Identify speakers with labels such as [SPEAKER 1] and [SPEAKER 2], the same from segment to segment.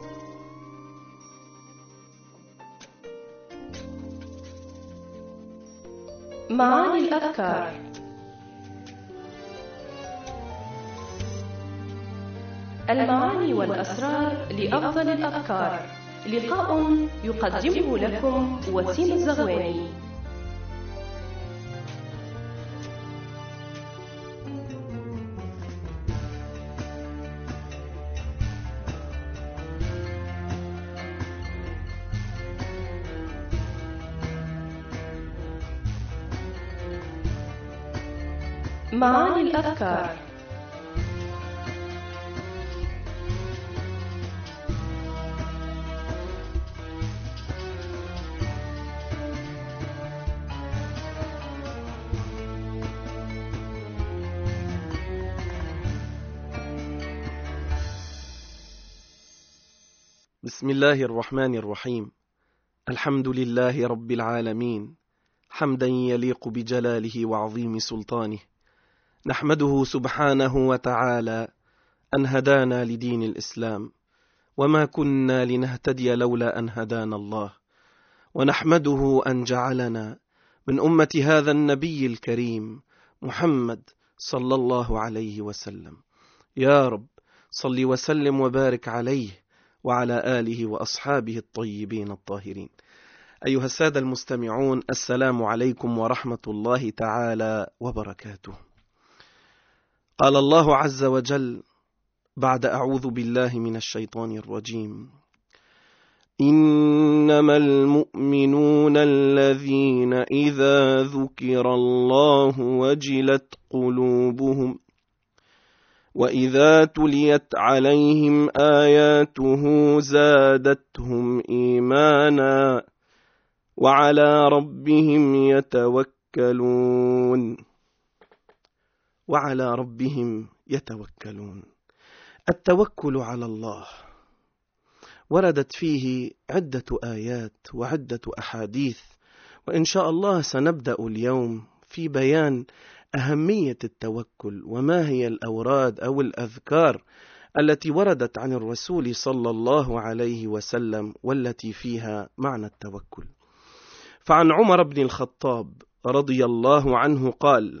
[SPEAKER 1] معاني الأذكار. المعاني والأسرار لأفضل الأذكار، لقاء يقدمه لكم وسيم الزغواني. معاني الأذكار.
[SPEAKER 2] بسم الله الرحمن الرحيم. الحمد لله رب العالمين، حمدا يليق بجلاله وعظيم سلطانه. نحمده سبحانه وتعالى أن هدانا لدين الإسلام، وما كنا لنهتدي لولا أن هدانا الله. ونحمده أن جعلنا من أمة هذا النبي الكريم محمد صلى الله عليه وسلم. يا رب صل وسلم وبارك عليه وعلى آله وأصحابه الطيبين الطاهرين. أيها السادة المستمعون، السلام عليكم ورحمة الله تعالى وبركاته. قال الله عز وجل بعد أعوذ بالله من الشيطان الرجيم: إنما المؤمنون الذين إذا ذكر الله وجلت قلوبهم وإذا تليت عليهم آياته زادتهم إيمانا وعلى ربهم يتوكلون. وعلى ربهم يتوكلون. التوكل على الله وردت فيه عدة آيات وعدة أحاديث، وإن شاء الله سنبدأ اليوم في بيان أهمية التوكل وما هي الأوراد أو الأذكار التي وردت عن الرسول صلى الله عليه وسلم والتي فيها معنى التوكل. فعن عمر بن الخطاب رضي الله عنه قال: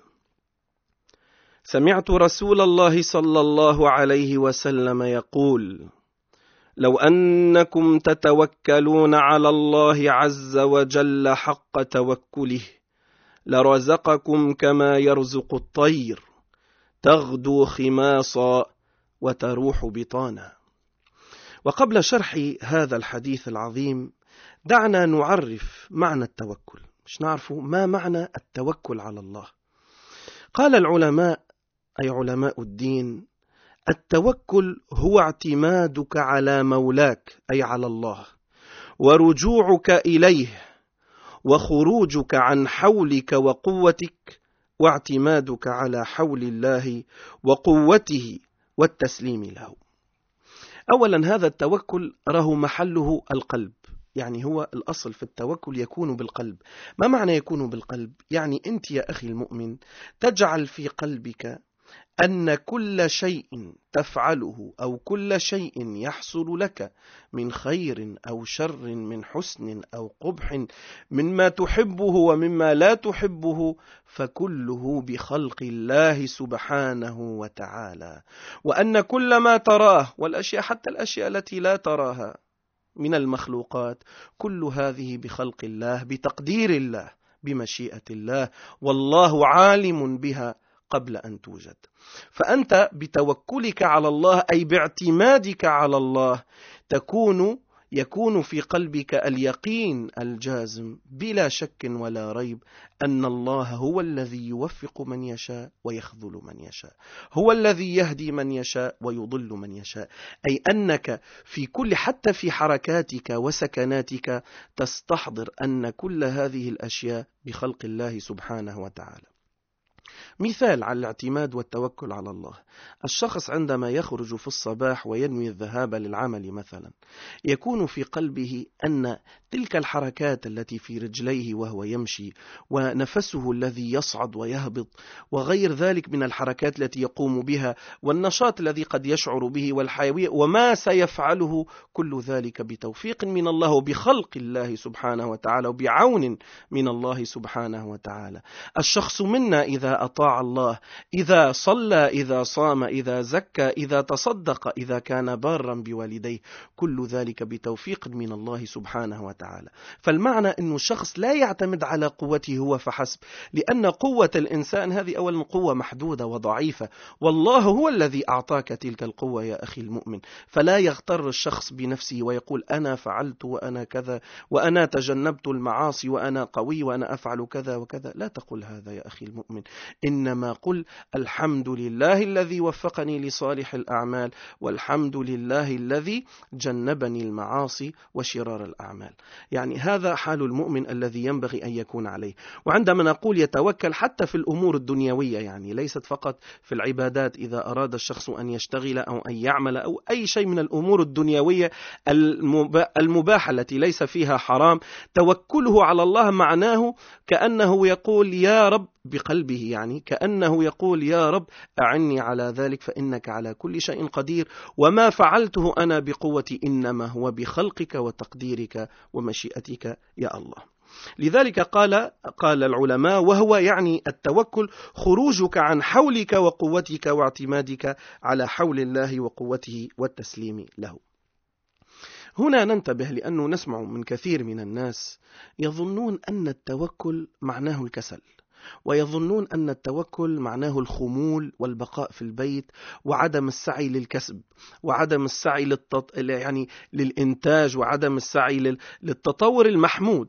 [SPEAKER 2] سمعت رسول الله صلى الله عليه وسلم يقول: لو أنكم تتوكلون على الله عز وجل حق توكله لرزقكم كما يرزق الطير تغدو خماصا وتروح بطانا. وقبل شرح هذا الحديث العظيم دعنا نعرف معنى التوكل، مش نعرفه ما معنى التوكل على الله. قال العلماء أي علماء الدين: التوكل هو اعتمادك على مولاك أي على الله، ورجوعك إليه، وخروجك عن حولك وقوتك، واعتمادك على حول الله وقوته والتسليم له. أولا هذا التوكل راه محله القلب، يعني هو الأصل في التوكل يكون بالقلب. ما معنى يكون بالقلب؟ يعني أنت يا أخي المؤمن تجعل في قلبك أن كل شيء تفعله أو كل شيء يحصل لك من خير أو شر، من حسن أو قبح، مما تحبه ومما لا تحبه، فكله بخلق الله سبحانه وتعالى. وأن كل ما تراه والأشياء، حتى الأشياء التي لا تراها من المخلوقات، كل هذه بخلق الله، بتقدير الله، بمشيئة الله، والله عالم بها قبل أن توجد. فأنت بتوكلك على الله أي باعتمادك على الله يكون في قلبك اليقين الجازم بلا شك ولا ريب أن الله هو الذي يوفق من يشاء ويخذل من يشاء، هو الذي يهدي من يشاء ويضل من يشاء. أي أنك في كل، حتى في حركاتك وسكناتك، تستحضر أن كل هذه الأشياء بخلق الله سبحانه وتعالى. مثال على الاعتماد والتوكل على الله: الشخص عندما يخرج في الصباح وينوي الذهاب للعمل مثلا، يكون في قلبه أن تلك الحركات التي في رجليه وهو يمشي، ونفسه الذي يصعد ويهبط، وغير ذلك من الحركات التي يقوم بها، والنشاط الذي قد يشعر به، والحيوية، وما سيفعله، كل ذلك بتوفيق من الله وبخلق الله سبحانه وتعالى وبعون من الله سبحانه وتعالى. الشخص منا إذا أطاع الله، إذا صلى، إذا صام، إذا زكى، إذا تصدق، إذا كان بارا بوالديه، كل ذلك بتوفيق من الله سبحانه وتعالى. فالمعنى أن الشخص لا يعتمد على قوته هو فحسب، لأن قوة الإنسان هذه أولا قوة محدودة وضعيفة، والله هو الذي أعطاك تلك القوة يا أخي المؤمن. فلا يغتر الشخص بنفسه ويقول أنا فعلت وأنا كذا وأنا تجنبت المعاصي وأنا قوي وأنا أفعل كذا وكذا. لا تقل هذا يا أخي المؤمن، إنما قل الحمد لله الذي وفقني لصالح الأعمال، والحمد لله الذي جنبني المعاصي وشرار الأعمال. يعني هذا حال المؤمن الذي ينبغي أن يكون عليه. وعندما نقول يتوكل حتى في الأمور الدنيوية، يعني ليست فقط في العبادات، إذا أراد الشخص أن يشتغل أو أن يعمل أو أي شيء من الأمور الدنيوية المباحة التي ليس فيها حرام، توكله على الله معناه كأنه يقول يا رب بقلبه، يعني كأنه يقول يا رب أعني على ذلك فإنك على كل شيء قدير، وما فعلته أنا بقوتي، إنما هو بخلقك وتقديرك ومشيئتك يا الله. لذلك قال العلماء، وهو يعني التوكل خروجك عن حولك وقوتك واعتمادك على حول الله وقوته والتسليم له. هنا ننتبه، لأنه نسمع من كثير من الناس يظنون أن التوكل معناه الكسل، ويظنون أن التوكل معناه الخمول والبقاء في البيت وعدم السعي للكسب وعدم السعي يعني للإنتاج وعدم السعي للتطور المحمود.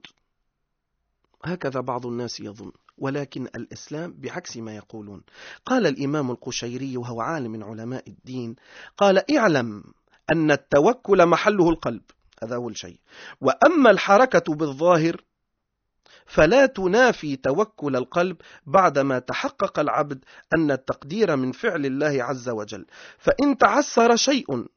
[SPEAKER 2] هكذا بعض الناس يظن، ولكن الإسلام بعكس ما يقولون. قال الإمام القشيري وهو عالم من علماء الدين، قال اعلم أن التوكل محله القلب، هذا أول شيء، وأما الحركة بالظاهر فلا تنافي توكل القلب بعدما تحقق العبد أن التقدير من فعل الله عز وجل، فإن تعسر شيء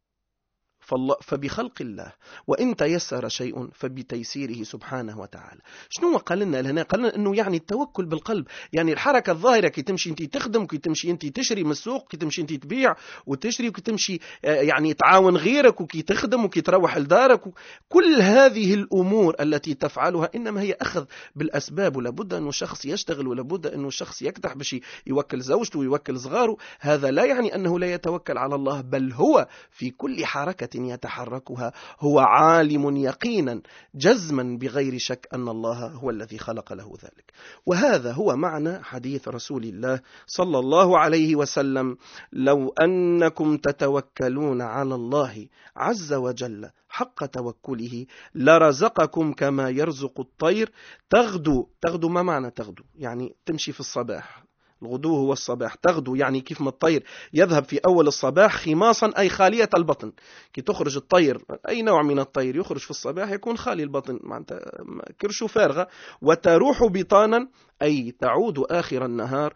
[SPEAKER 2] فبخلق الله، وإن تيسر شيء فبتيسيره سبحانه وتعالى. شنو قال لنا هنا؟ قال لنا أنه يعني التوكل بالقلب، يعني الحركة الظاهرة، كي تمشي أنت تخدم، كي تمشي أنت تشري من السوق، كي تمشي أنت تبيع وتشري، وكي تمشي يعني تعاون غيرك، وكي تخدم، وكي تروح لدارك، كل هذه الأمور التي تفعلها إنما هي أخذ بالأسباب، ولابد أنه شخص يشتغل، ولابد أنه شخص يكدح باش يوكل زوجته ويوكل صغاره. هذا لا يعني أنه لا يتوكل على الله، بل هو في كل حركة يتحركها هو عالم يقينا جزما بغير شك أن الله هو الذي خلق له ذلك. وهذا هو معنى حديث رسول الله صلى الله عليه وسلم: لو أنكم تتوكلون على الله عز وجل حق توكله لرزقكم كما يرزق الطير تغدو. ما معنى تغدو؟ يعني تمشي في الصباح، الغدو هو الصباح. تغدو يعني كيف ما الطير يذهب في أول الصباح خماصا أي خالية البطن. كي تخرج الطير، أي نوع من الطير يخرج في الصباح يكون خالي البطن، معناتها كرشه فارغة. وتروح بطانا أي تعود آخر النهار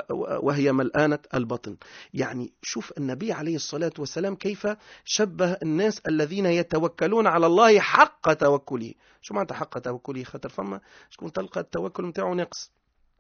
[SPEAKER 2] وهي ملآنة البطن. يعني شوف النبي عليه الصلاة والسلام كيف شبه الناس الذين يتوكلون على الله حق توكله. شو معنى حق توكله؟ خاطر فما شكون تلقى التوكل متاعه نقص،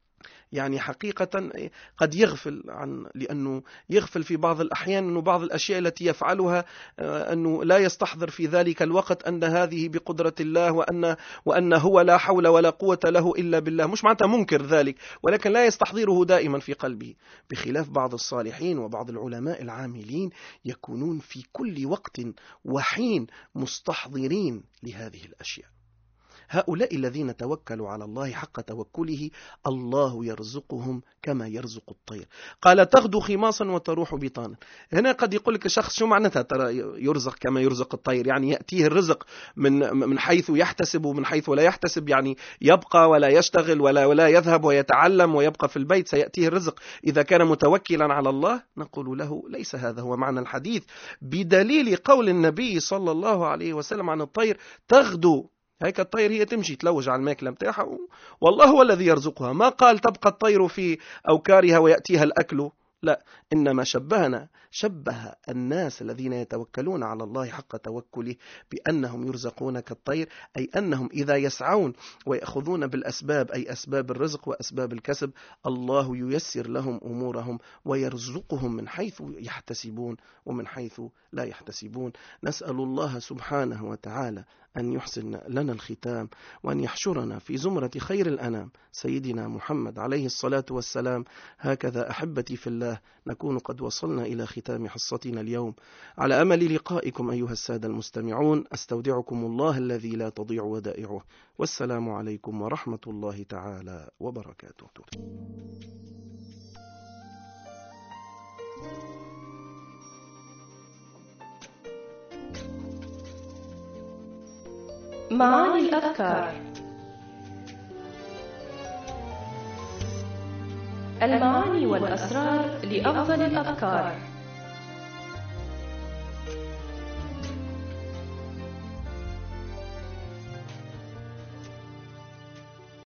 [SPEAKER 2] يعني حقيقة قد يغفل لأنه يغفل في بعض الأحيان أنه بعض الأشياء التي يفعلها أنه لا يستحضر في ذلك الوقت أن هذه بقدرة الله، وأن هو لا حول ولا قوة له إلا بالله. مش معناتها منكر ذلك، ولكن لا يستحضره دائما في قلبه، بخلاف بعض الصالحين وبعض العلماء العاملين يكونون في كل وقت وحين مستحضرين لهذه الأشياء. هؤلاء الذين توكلوا على الله حق توكله الله يرزقهم كما يرزق الطير. قال تغدو خماصا وتروح بطانا. هنا قد يقول لك شخص شو معناتها ترى يرزق كما يرزق الطير؟ يعني يأتيه الرزق من حيث يحتسب ومن حيث لا يحتسب، يعني يبقى ولا يشتغل ولا يذهب ويتعلم ويبقى في البيت سيأتيه الرزق إذا كان متوكلا على الله. نقول له ليس هذا هو معنى الحديث، بدليل قول النبي صلى الله عليه وسلم عن الطير تغدو، هيك الطير هي تمشي تلوج على الماكلة متاعها، والله هو الذي يرزقها. ما قال تبقى الطير في أوكارها ويأتيها الأكل، لا، إنما شبه الناس الذين يتوكلون على الله حق توكله بأنهم يرزقون كالطير، أي أنهم إذا يسعون ويأخذون بالأسباب، أي أسباب الرزق وأسباب الكسب، الله ييسر لهم أمورهم ويرزقهم من حيث يحتسبون ومن حيث لا يحتسبون. نسأل الله سبحانه وتعالى أن يحسن لنا الختام، وأن يحشرنا في زمرة خير الأنام سيدنا محمد عليه الصلاة والسلام. هكذا أحبتي في الله نكون قد وصلنا إلى ختام حصتنا اليوم، على أمل لقائكم أيها السادة المستمعون. أستودعكم الله الذي لا تضيع ودائعه، والسلام عليكم ورحمة الله تعالى وبركاته.
[SPEAKER 1] معاني الأذكار. المعاني والأسرار لأفضل الأذكار.